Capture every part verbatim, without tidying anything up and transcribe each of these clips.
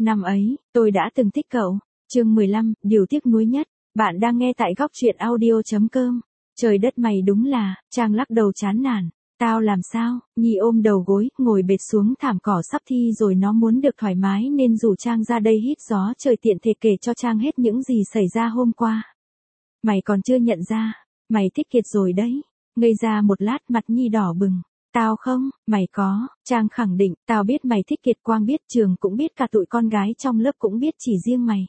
Năm ấy, tôi đã từng thích cậu. Chương mười lăm, điều tiếc nuối nhất. Bạn đang nghe tại góc truyện audio chấm com. Trời đất mày đúng là, Trang lắc đầu chán nản. Tao làm sao? Nhi ôm đầu gối, ngồi bệt xuống thảm cỏ sắp thi rồi nó muốn được thoải mái nên rủ Trang ra đây hít gió trời tiện thể kể cho Trang hết những gì xảy ra hôm qua. Mày còn chưa nhận ra, mày thích Kiệt rồi đấy. Ngây ra một lát mặt Nhi đỏ bừng. Tao không, mày có, Trang khẳng định, tao biết mày thích Kiệt, Quang biết, Trường cũng biết, cả tụi con gái trong lớp cũng biết, chỉ riêng mày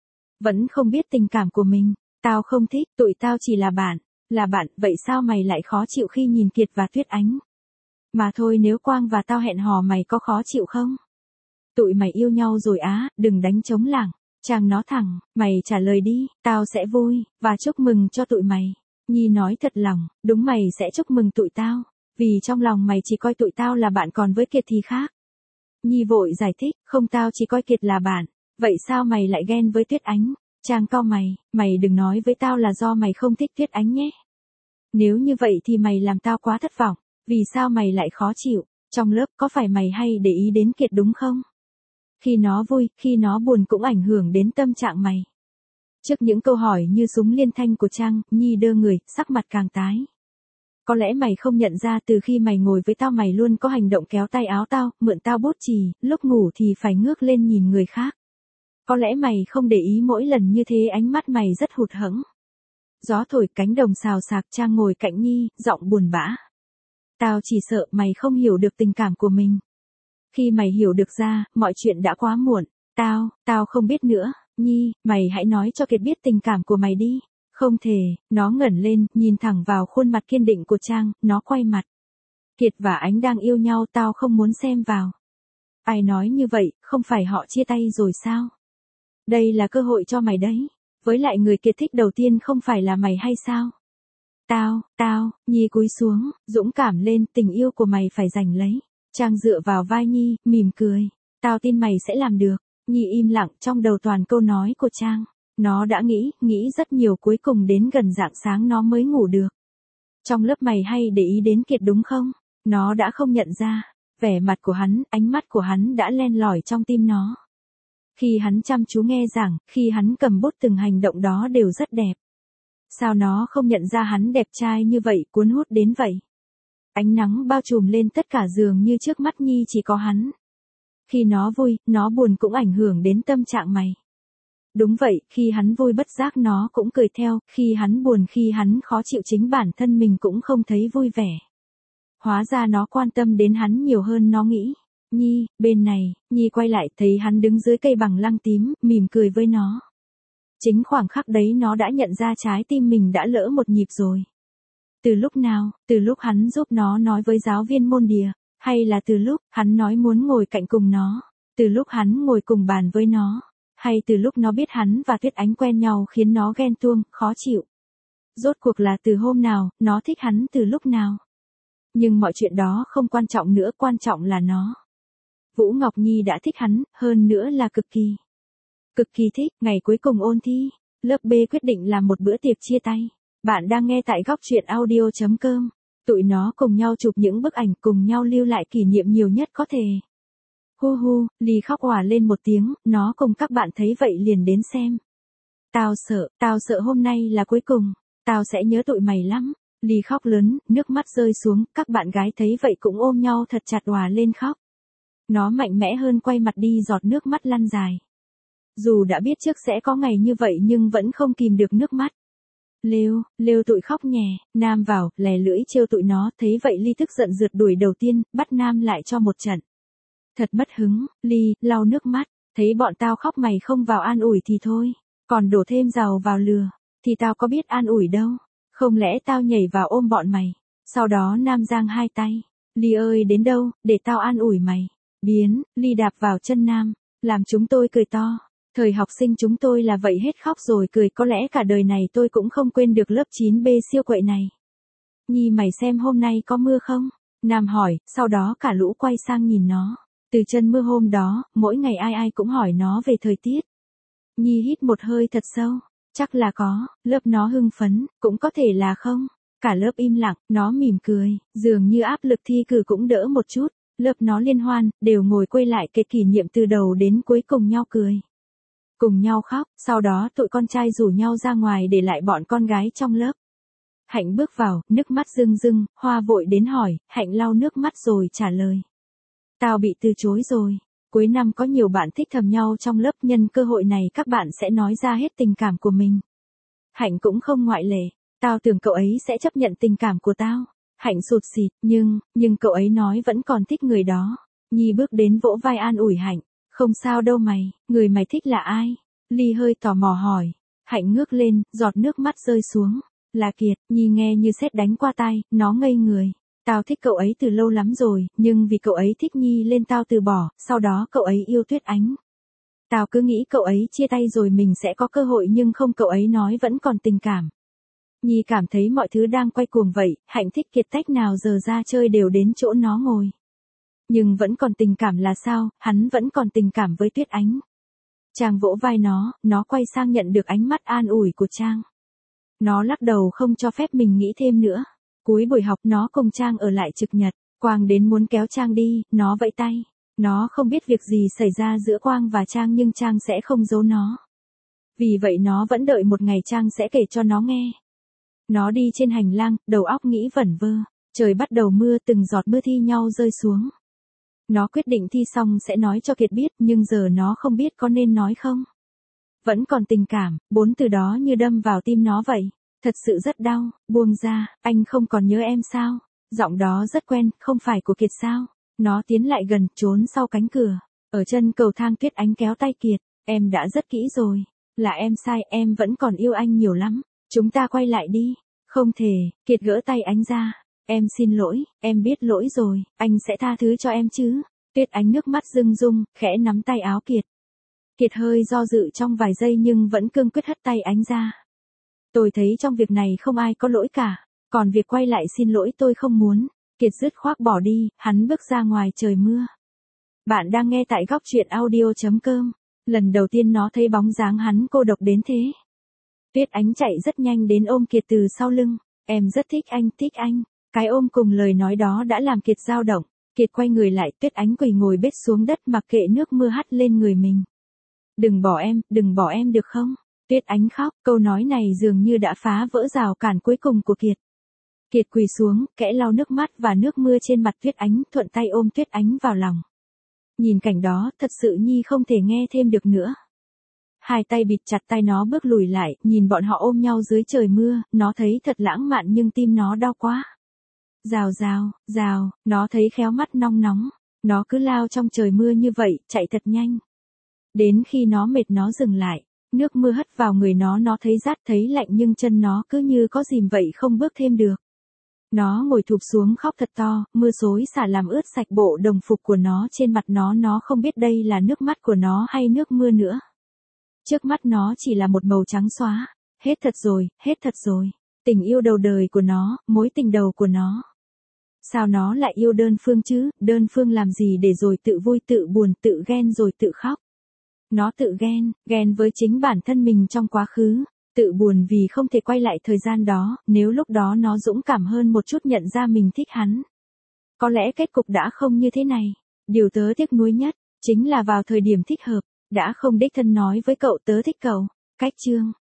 vẫn không biết tình cảm của mình. Tao không thích, tụi tao chỉ là bạn, là bạn, vậy sao mày lại khó chịu khi nhìn Kiệt và Tuyết Ánh? Mà thôi, nếu Quang và tao hẹn hò mày có khó chịu không? Tụi mày yêu nhau rồi á, đừng đánh trống lảng. Trang nó thẳng, mày trả lời đi, tao sẽ vui, và chúc mừng cho tụi mày. Nhi nói thật lòng, đúng mày sẽ chúc mừng tụi tao. Vì trong lòng mày chỉ coi tụi tao là bạn, còn với Kiệt thì khác. Nhi vội giải thích, không, tao chỉ coi Kiệt là bạn. Vậy sao mày lại ghen với Tuyết Ánh? Trang cau mày, mày đừng nói với tao là do mày không thích Tuyết Ánh nhé. Nếu như vậy thì mày làm tao quá thất vọng. Vì sao mày lại khó chịu? Trong lớp có phải mày hay để ý đến Kiệt đúng không? Khi nó vui, khi nó buồn cũng ảnh hưởng đến tâm trạng mày. Trước những câu hỏi như súng liên thanh của Trang, Nhi đơ người, sắc mặt càng tái. Có lẽ mày không nhận ra từ khi mày ngồi với tao mày luôn có hành động kéo tay áo tao, mượn tao bút chì, lúc ngủ thì phải ngước lên nhìn người khác. Có lẽ mày không để ý mỗi lần như thế ánh mắt mày rất hụt hẫng. Gió thổi cánh đồng xào xạc, Trang ngồi cạnh Nhi, giọng buồn bã. Tao chỉ sợ mày không hiểu được tình cảm của mình. Khi mày hiểu được ra, mọi chuyện đã quá muộn. Tao, tao không biết nữa. Nhi, mày hãy nói cho Kiệt biết tình cảm của mày đi. Không thể, nó ngẩng lên, nhìn thẳng vào khuôn mặt kiên định của Trang, nó quay mặt. Kiệt và Ánh đang yêu nhau, tao không muốn xem vào. Ai nói như vậy, không phải họ chia tay rồi sao? Đây là cơ hội cho mày đấy. Với lại người Kiệt thích đầu tiên không phải là mày hay sao? Tao, tao, Nhi cúi xuống, dũng cảm lên, tình yêu của mày phải giành lấy. Trang dựa vào vai Nhi, mỉm cười. Tao tin mày sẽ làm được. Nhi im lặng, trong đầu toàn câu nói của Trang. Nó đã nghĩ, nghĩ rất nhiều, cuối cùng đến gần rạng sáng nó mới ngủ được. Trong lớp mày hay để ý đến Kiệt đúng không? Nó đã không nhận ra. Vẻ mặt của hắn, ánh mắt của hắn đã len lỏi trong tim nó. Khi hắn chăm chú nghe giảng, khi hắn cầm bút, từng hành động đó đều rất đẹp. Sao nó không nhận ra hắn đẹp trai như vậy, cuốn hút đến vậy? Ánh nắng bao trùm lên tất cả, giường như trước mắt Nhi chỉ có hắn. Khi nó vui, nó buồn cũng ảnh hưởng đến tâm trạng mày. Đúng vậy, khi hắn vui bất giác nó cũng cười theo, khi hắn buồn, khi hắn khó chịu chính bản thân mình cũng không thấy vui vẻ. Hóa ra nó quan tâm đến hắn nhiều hơn nó nghĩ. Nhi, bên này, Nhi quay lại thấy hắn đứng dưới cây bằng lăng tím, mỉm cười với nó. Chính khoảng khắc đấy nó đã nhận ra trái tim mình đã lỡ một nhịp rồi. Từ lúc nào, từ lúc hắn giúp nó nói với giáo viên môn Địa, hay là từ lúc hắn nói muốn ngồi cạnh cùng nó, từ lúc hắn ngồi cùng bàn với nó, hay từ lúc nó biết hắn và Tuyết Ánh quen nhau khiến nó ghen tuông, khó chịu. Rốt cuộc là từ hôm nào, nó thích hắn từ lúc nào. Nhưng mọi chuyện đó không quan trọng nữa, quan trọng là nó. Vũ Ngọc Nhi đã thích hắn, hơn nữa là cực kỳ. Cực kỳ thích. Ngày cuối cùng ôn thi, lớp B quyết định làm một bữa tiệc chia tay. Bạn đang nghe tại góc truyện audio chấm com. Tụi nó cùng nhau chụp những bức ảnh, cùng nhau lưu lại kỷ niệm nhiều nhất có thể. Hu hu, Ly khóc òa lên một tiếng, nó cùng các bạn thấy vậy liền đến xem. Tao sợ, tao sợ hôm nay là cuối cùng, tao sẽ nhớ tụi mày lắm. Ly khóc lớn, nước mắt rơi xuống, các bạn gái thấy vậy cũng ôm nhau thật chặt òa lên khóc. Nó mạnh mẽ hơn quay mặt đi, giọt nước mắt lăn dài. Dù đã biết trước sẽ có ngày như vậy nhưng vẫn không kìm được nước mắt. Lêu, lêu tụi khóc nhè, Nam vào, lè lưỡi trêu tụi nó, thấy vậy Ly tức giận rượt đuổi đầu tiên, bắt Nam lại cho một trận. Thật mất hứng, Ly, lau nước mắt, thấy bọn tao khóc mày không vào an ủi thì thôi, còn đổ thêm dầu vào lừa, thì tao có biết an ủi đâu, không lẽ tao nhảy vào ôm bọn mày. Sau đó Nam giang hai tay, Ly ơi đến đâu, để tao an ủi mày. Biến, Ly đạp vào chân Nam, làm chúng tôi cười to. Thời học sinh chúng tôi là vậy, hết khóc rồi cười, có lẽ cả đời này tôi cũng không quên được lớp chín B siêu quậy này. Nhi mày xem hôm nay có mưa không? Nam hỏi, sau đó cả lũ quay sang nhìn nó. Từ chân mưa hôm đó, mỗi ngày ai ai cũng hỏi nó về thời tiết. Nhi hít một hơi thật sâu, chắc là có, lớp nó hưng phấn, cũng có thể là không. Cả lớp im lặng, nó mỉm cười, dường như áp lực thi cử cũng đỡ một chút. Lớp nó liên hoan, đều ngồi quay lại kể kỷ niệm từ đầu đến cuối cùng nhau cười. Cùng nhau khóc, sau đó tụi con trai rủ nhau ra ngoài để lại bọn con gái trong lớp. Hạnh bước vào, nước mắt rưng rưng, Hoa vội đến hỏi, Hạnh lau nước mắt rồi trả lời. Tao bị từ chối rồi. Cuối năm có nhiều bạn thích thầm nhau trong lớp, nhân cơ hội này các bạn sẽ nói ra hết tình cảm của mình. Hạnh cũng không ngoại lệ. Tao tưởng cậu ấy sẽ chấp nhận tình cảm của tao. Hạnh sụt sịt, nhưng, nhưng cậu ấy nói vẫn còn thích người đó. Nhi bước đến vỗ vai an ủi Hạnh. Không sao đâu mày, người mày thích là ai? Ly hơi tò mò hỏi. Hạnh ngước lên, giọt nước mắt rơi xuống. Là Kiệt. Nhi nghe như sét đánh qua tai, nó ngây người. Tao thích cậu ấy từ lâu lắm rồi, nhưng vì cậu ấy thích Nhi nên tao từ bỏ, sau đó cậu ấy yêu Tuyết Ánh. Tao cứ nghĩ cậu ấy chia tay rồi mình sẽ có cơ hội, nhưng không, cậu ấy nói vẫn còn tình cảm. Nhi cảm thấy mọi thứ đang quay cuồng vậy, Hạnh thích Kiệt tách nào giờ ra chơi đều đến chỗ nó ngồi. Nhưng vẫn còn tình cảm là sao, hắn vẫn còn tình cảm với Tuyết Ánh. Trang vỗ vai nó, nó quay sang nhận được ánh mắt an ủi của Trang. Nó lắc đầu không cho phép mình nghĩ thêm nữa. Cuối buổi học nó cùng Trang ở lại trực nhật. Quang đến muốn kéo Trang đi, nó vẫy tay. Nó không biết việc gì xảy ra giữa Quang và Trang, nhưng Trang sẽ không giấu nó. Vì vậy nó vẫn đợi một ngày Trang sẽ kể cho nó nghe. Nó đi trên hành lang, đầu óc nghĩ vẩn vơ. Trời bắt đầu mưa, từng giọt mưa thi nhau rơi xuống. Nó quyết định thi xong sẽ nói cho Kiệt biết, nhưng giờ nó không biết có nên nói không. Vẫn còn tình cảm, bốn từ đó như đâm vào tim nó vậy. Thật sự rất đau, buông ra, anh không còn nhớ em sao? Giọng đó rất quen, không phải của Kiệt sao? Nó tiến lại gần, trốn sau cánh cửa. Ở chân cầu thang Tuyết Ánh kéo tay Kiệt. Em đã rất kỹ rồi. Là em sai, em vẫn còn yêu anh nhiều lắm. Chúng ta quay lại đi. Không thể, Kiệt gỡ tay Ánh ra. Em xin lỗi, em biết lỗi rồi, anh sẽ tha thứ cho em chứ. Tuyết Ánh nước mắt rưng rung, khẽ nắm tay áo Kiệt. Kiệt hơi do dự trong vài giây nhưng vẫn cương quyết hất tay Ánh ra. Tôi thấy trong việc này không ai có lỗi cả, còn việc quay lại xin lỗi tôi không muốn. Kiệt dứt khoát bỏ đi, hắn bước ra ngoài trời mưa. Bạn đang nghe tại góc truyện audio chấm com. Lần đầu tiên nó thấy bóng dáng hắn cô độc đến thế. Tuyết Ánh chạy rất nhanh đến ôm Kiệt từ sau lưng. Em rất thích anh, thích anh. Cái ôm cùng lời nói đó đã làm Kiệt dao động. Kiệt quay người lại, Tuyết Ánh quỳ ngồi bết xuống đất mặc kệ nước mưa hắt lên người mình. Đừng bỏ em, đừng bỏ em được không? Tuyết Ánh khóc, câu nói này dường như đã phá vỡ rào cản cuối cùng của Kiệt. Kiệt quỳ xuống, kẽ lau nước mắt và nước mưa trên mặt Tuyết Ánh, thuận tay ôm Tuyết Ánh vào lòng. Nhìn cảnh đó, thật sự Nhi không thể nghe thêm được nữa. Hai tay bịt chặt tay nó bước lùi lại, nhìn bọn họ ôm nhau dưới trời mưa, nó thấy thật lãng mạn nhưng tim nó đau quá. Rào rào, rào, nó thấy khéo mắt nong nóng. Nó cứ lao trong trời mưa như vậy, chạy thật nhanh. Đến khi nó mệt nó dừng lại. Nước mưa hất vào người nó, nó thấy rát thấy lạnh nhưng chân nó cứ như có dìm vậy không bước thêm được. Nó ngồi thụp xuống khóc thật to, mưa xối xả làm ướt sạch bộ đồng phục của nó trên mặt nó, nó không biết đây là nước mắt của nó hay nước mưa nữa. Trước mắt nó chỉ là một màu trắng xóa. Hết thật rồi, hết thật rồi. Tình yêu đầu đời của nó, mối tình đầu của nó. Sao nó lại yêu đơn phương chứ, đơn phương làm gì để rồi tự vui tự buồn tự ghen rồi tự khóc. Nó tự ghen, ghen với chính bản thân mình trong quá khứ, tự buồn vì không thể quay lại thời gian đó, nếu lúc đó nó dũng cảm hơn một chút nhận ra mình thích hắn. Có lẽ kết cục đã không như thế này. Điều tớ tiếc nuối nhất, chính là vào thời điểm thích hợp, đã không đích thân nói với cậu tớ thích cậu. Cách chương